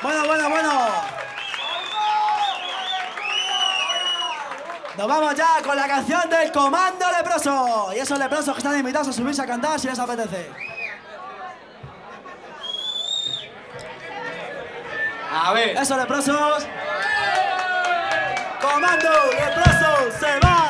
Bueno. Nos vamos ya con la canción del Comando Leproso. Y esos leprosos que están invitados a subirse a cantar si les apetece. A ver. Esos leprosos. Comando Leproso se va.